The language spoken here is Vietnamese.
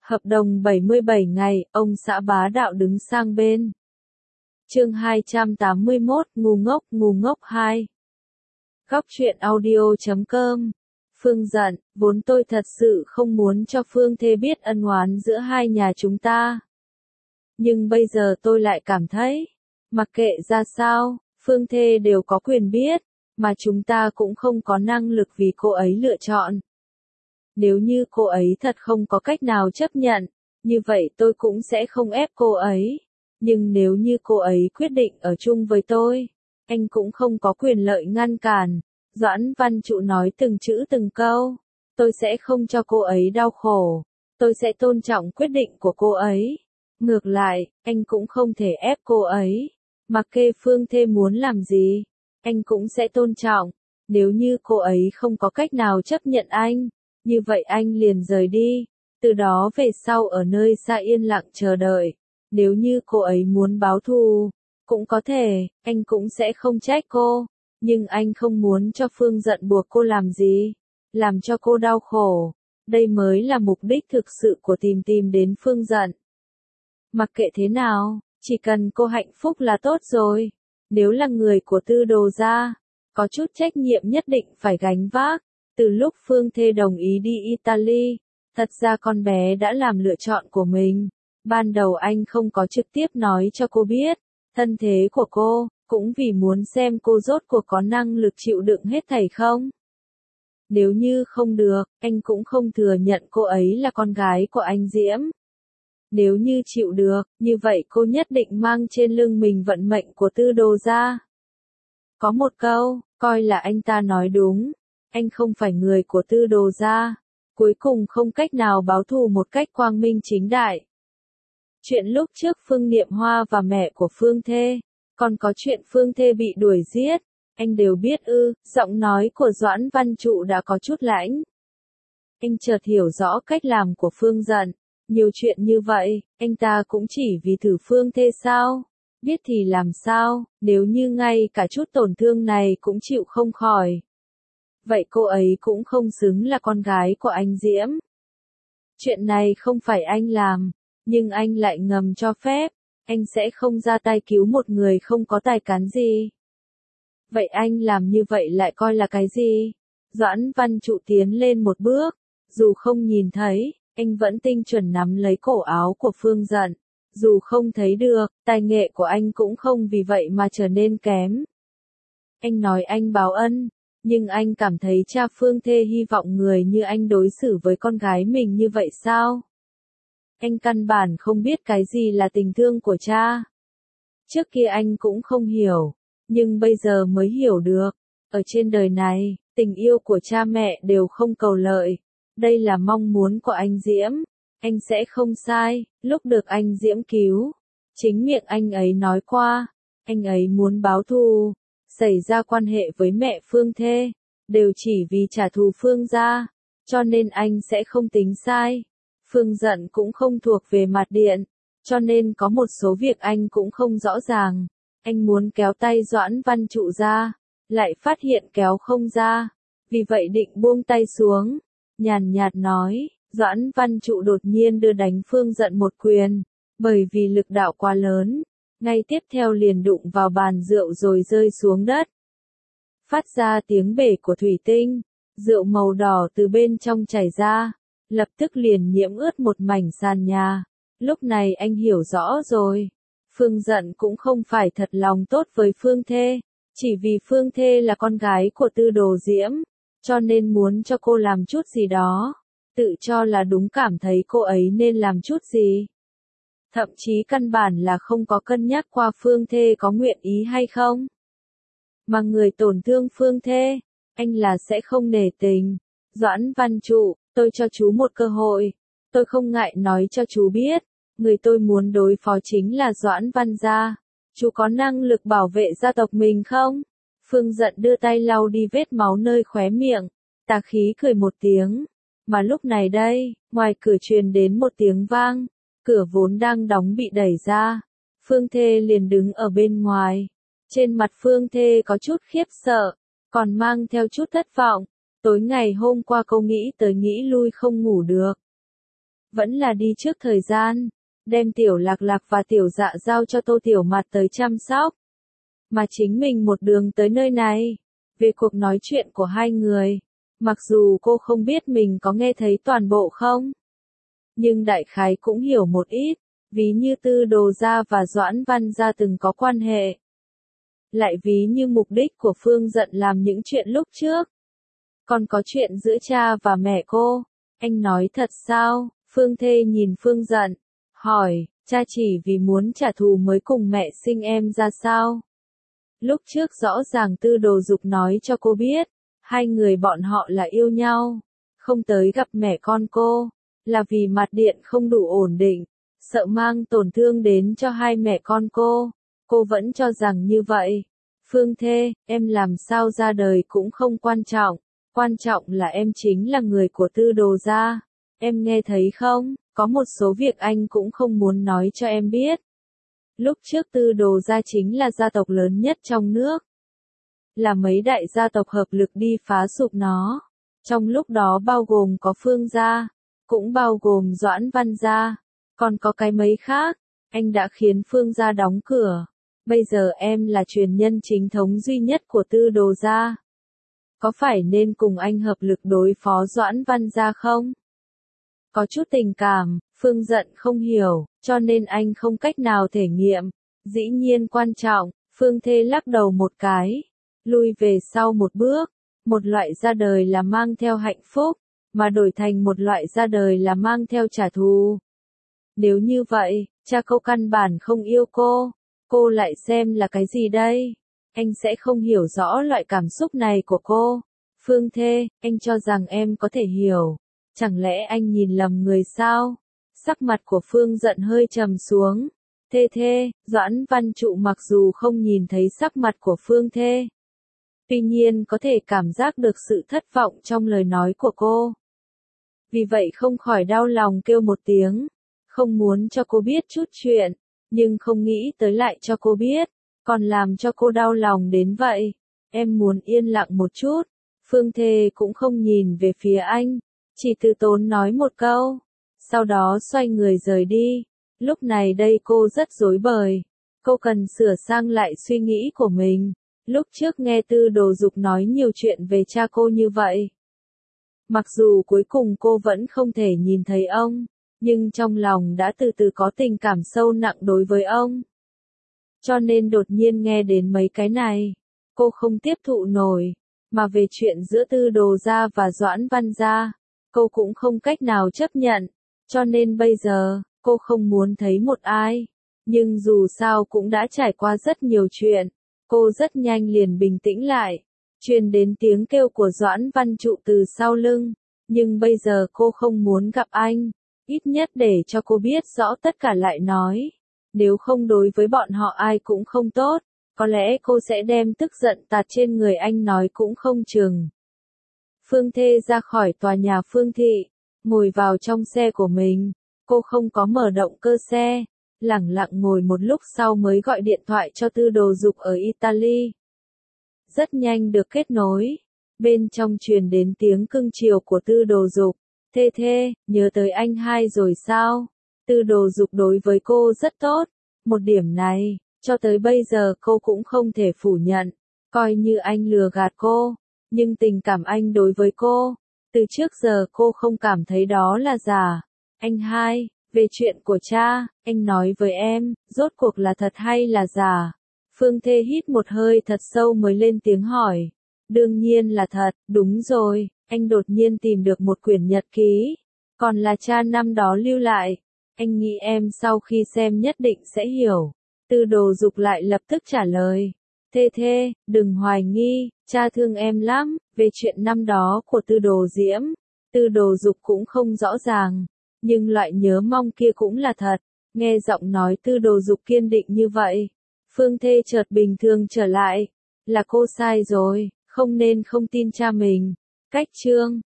Hợp đồng 77 ngày, ông xã bá đạo đứng sang bên. Chương 281, ngu ngốc 2. Góc truyện audio.com. Phương giận, vốn tôi thật sự không muốn cho Phương Thê biết ân oán giữa hai nhà chúng ta. Nhưng bây giờ tôi lại cảm thấy, mặc kệ ra sao, Phương Thê đều có quyền biết, mà chúng ta cũng không có năng lực vì cô ấy lựa chọn. Nếu như cô ấy thật không có cách nào chấp nhận, như vậy tôi cũng sẽ không ép cô ấy. Nhưng nếu như cô ấy quyết định ở chung với tôi, anh cũng không có quyền lợi ngăn cản. Doãn Văn Trụ nói từng chữ từng câu. Tôi sẽ không cho cô ấy đau khổ. Tôi sẽ tôn trọng quyết định của cô ấy. Ngược lại, anh cũng không thể ép cô ấy. Mặc kệ Phương Thê muốn làm gì, anh cũng sẽ tôn trọng. Nếu như cô ấy không có cách nào chấp nhận anh, như vậy anh liền rời đi. Từ đó về sau ở nơi xa yên lặng chờ đợi. Nếu như cô ấy muốn báo thù, cũng có thể, anh cũng sẽ không trách cô. Nhưng anh không muốn cho Phương giận buộc cô làm gì, làm cho cô đau khổ. Đây mới là mục đích thực sự của tìm đến Phương giận. Mặc kệ thế nào, chỉ cần cô hạnh phúc là tốt rồi. Nếu là người của Tư Đồ gia, có chút trách nhiệm nhất định phải gánh vác. Từ lúc Phương Thê đồng ý đi Italy, thật ra con bé đã làm lựa chọn của mình. Ban đầu anh không có trực tiếp nói cho cô biết thân thế của cô, cũng vì muốn xem cô rốt cuộc có năng lực chịu đựng hết thảy không. Nếu như không được, anh cũng không thừa nhận cô ấy là con gái của anh Diễm. Nếu như chịu được, như vậy cô nhất định mang trên lưng mình vận mệnh của Tư Đồ gia. Có một câu, coi là anh ta nói đúng, anh không phải người của Tư Đồ gia, cuối cùng không cách nào báo thù một cách quang minh chính đại. Chuyện lúc trước Phương Niệm Hoa và mẹ của Phương Thê, còn có chuyện Phương Thê bị đuổi giết, anh đều biết ư. Giọng nói của Doãn Văn Trụ đã có chút lãnh. Anh chợt hiểu rõ cách làm của Phương giận. Nhiều chuyện như vậy, anh ta cũng chỉ vì thử Phương Thê sao? Biết thì làm sao, nếu như ngay cả chút tổn thương này cũng chịu không khỏi. Vậy cô ấy cũng không xứng là con gái của anh Diễm. Chuyện này không phải anh làm, nhưng anh lại ngầm cho phép. Anh sẽ không ra tay cứu một người không có tài cán gì. Vậy anh làm như vậy lại coi là cái gì? Doãn Văn Trụ tiến lên một bước, dù không nhìn thấy, anh vẫn tinh chuẩn nắm lấy cổ áo của Phương giận. Dù không thấy được, tài nghệ của anh cũng không vì vậy mà trở nên kém. Anh nói anh báo ân, nhưng anh cảm thấy cha Phương Thê hy vọng người như anh đối xử với con gái mình như vậy sao? Anh căn bản không biết cái gì là tình thương của cha. Trước kia anh cũng không hiểu, nhưng bây giờ mới hiểu được. Ở trên đời này, tình yêu của cha mẹ đều không cầu lợi. Đây là mong muốn của anh Diễm. Anh sẽ không sai, lúc được anh Diễm cứu. Chính miệng anh ấy nói qua, anh ấy muốn báo thù, xảy ra quan hệ với mẹ Phương Thê, đều chỉ vì trả thù Phương gia, cho nên anh sẽ không tính sai. Phương giận cũng không thuộc về mặt điện, cho nên có một số việc anh cũng không rõ ràng. Anh muốn kéo tay Doãn Văn Trụ ra, lại phát hiện kéo không ra, vì vậy định buông tay xuống, nhàn nhạt nói. Doãn Văn Trụ đột nhiên đưa đánh Phương giận một quyền, bởi vì lực đạo quá lớn, ngay tiếp theo liền đụng vào bàn rượu rồi rơi xuống đất. Phát ra tiếng bể của thủy tinh, rượu màu đỏ từ bên trong chảy ra, lập tức liền nhiễm ướt một mảnh sàn nhà. Lúc này anh hiểu rõ rồi, Phương giận cũng không phải thật lòng tốt với Phương Thê, chỉ vì Phương Thê là con gái của Tư Đồ Diễm, cho nên muốn cho cô làm chút gì đó. Tự cho là đúng, cảm thấy cô ấy nên làm chút gì. Thậm chí căn bản là không có cân nhắc qua Phương Thê có nguyện ý hay không. Mà người tổn thương Phương Thê, anh là sẽ không nể tình. Doãn Văn Trụ, tôi cho chú một cơ hội. Tôi không ngại nói cho chú biết, người tôi muốn đối phó chính là Doãn Văn gia. Chú có năng lực bảo vệ gia tộc mình không? Phương giận đưa tay lau đi vết máu nơi khóe miệng, tà khí cười một tiếng. Mà lúc này đây, ngoài cửa truyền đến một tiếng vang, cửa vốn đang đóng bị đẩy ra. Phương Thê liền đứng ở bên ngoài. Trên mặt Phương Thê có chút khiếp sợ, còn mang theo chút thất vọng. Tối ngày hôm qua cô nghĩ tới nghĩ lui không ngủ được. vẫn là đi trước thời gian, đem Tiểu Lạc Lạc và Tiểu Dạ giao cho Tô Tiểu Mạt tới chăm sóc. Mà chính mình một đường tới nơi này, về cuộc nói chuyện của hai người, mặc dù cô không biết mình có nghe thấy toàn bộ không, nhưng đại khái cũng hiểu một ít, ví như Tư Đồ gia và Doãn Văn gia từng có quan hệ. Lại ví như mục đích của Phương Dận làm những chuyện lúc trước. Còn có chuyện giữa cha và mẹ cô. Anh nói thật sao? Phương Thê nhìn Phương Dận, hỏi, cha chỉ vì muốn trả thù mới cùng mẹ sinh em ra sao? Lúc trước rõ ràng Tư Đồ Dục nói cho cô biết, hai người bọn họ là yêu nhau, không tới gặp mẹ con cô, là vì mặt điện không đủ ổn định, sợ mang tổn thương đến cho hai mẹ con cô vẫn cho rằng như vậy. Phương Thê, em làm sao ra đời cũng không quan trọng là em chính là người của Tư Đồ gia. Em nghe thấy không, có một số việc anh cũng không muốn nói cho em biết. Lúc trước Tư Đồ gia chính là gia tộc lớn nhất trong nước. Là mấy đại gia tộc hợp lực đi phá sụp nó. Trong lúc đó bao gồm có Phương gia, cũng bao gồm Doãn Văn gia, còn có cái mấy khác. Anh đã khiến Phương gia đóng cửa. Bây giờ em là truyền nhân chính thống duy nhất của Tư Đồ gia. Có phải nên cùng anh hợp lực đối phó Doãn Văn gia không? Có chút tình cảm, Phương Dận không hiểu, cho nên anh không cách nào thể nghiệm. Dĩ nhiên quan trọng, Phương Thê lắc đầu một cái, lui về sau một bước. Một loại ra đời là mang theo hạnh phúc, mà đổi thành một loại ra đời là mang theo trả thù. Nếu như vậy, cha cô căn bản không yêu cô lại xem là cái gì đây? Anh sẽ không hiểu rõ loại cảm xúc này của cô. Phương Thê, anh cho rằng em có thể hiểu. Chẳng lẽ anh nhìn lầm người sao? Sắc mặt của Phương Dận hơi trầm xuống. Thê, Doãn Văn Trụ mặc dù không nhìn thấy sắc mặt của Phương Thê, tuy nhiên có thể cảm giác được sự thất vọng trong lời nói của cô. Vì vậy không khỏi đau lòng kêu một tiếng, không muốn cho cô biết chút chuyện, nhưng không nghĩ tới lại cho cô biết, còn làm cho cô đau lòng đến vậy. Em muốn yên lặng một chút. Phương Thê cũng không nhìn về phía anh, chỉ từ tốn nói một câu, sau đó xoay người rời đi. Lúc này đây cô rất rối bời, cô cần sửa sang lại suy nghĩ của mình. Lúc trước nghe Tư Đồ Dục nói nhiều chuyện về cha cô như vậy. Mặc dù cuối cùng cô vẫn không thể nhìn thấy ông, nhưng trong lòng đã từ từ có tình cảm sâu nặng đối với ông. Cho nên đột nhiên nghe đến mấy cái này, cô không tiếp thụ nổi, mà về chuyện giữa Tư Đồ gia và Doãn Văn gia, cô cũng không cách nào chấp nhận, cho nên bây giờ, cô không muốn thấy một ai. Nhưng dù sao cũng đã trải qua rất nhiều chuyện, cô rất nhanh liền bình tĩnh lại, truyền đến tiếng kêu của Doãn Văn Trụ từ sau lưng, nhưng bây giờ cô không muốn gặp anh, ít nhất để cho cô biết rõ tất cả lại nói, nếu không đối với bọn họ ai cũng không tốt, có lẽ cô sẽ đem tức giận tạt trên người anh nói cũng không chừng. Phương Thê ra khỏi tòa nhà Phương Thị, ngồi vào trong xe của mình, cô không có mở động cơ xe, lẳng lặng ngồi một lúc sau mới gọi điện thoại cho Tư Đồ Dục ở Italy. Rất nhanh được kết nối, bên trong truyền đến tiếng cưng chiều của Tư Đồ Dục. Thê, nhớ tới anh hai rồi sao? Tư Đồ Dục đối với cô rất tốt, một điểm này, cho tới bây giờ cô cũng không thể phủ nhận, coi như anh lừa gạt cô, nhưng tình cảm anh đối với cô, từ trước giờ cô không cảm thấy đó là giả. Anh hai, về chuyện của cha, anh nói với em, rốt cuộc là thật hay là giả? Phương Thê hít một hơi thật sâu mới lên tiếng hỏi. Đương nhiên là thật, đúng rồi, anh đột nhiên tìm được một quyển nhật ký, còn là cha năm đó lưu lại. Anh nghĩ em sau khi xem nhất định sẽ hiểu. Tư Đồ Dục lại lập tức trả lời. Thê, đừng hoài nghi, cha thương em lắm. Về chuyện năm đó của Tư Đồ Diễm, Tư Đồ Dục cũng không rõ ràng, nhưng loại nhớ mong kia cũng là thật. Nghe giọng nói Tư Đồ Dục kiên định như vậy, Phương Thê chợt bình thường trở lại. Là cô sai rồi, không nên không tin cha mình. Cách chương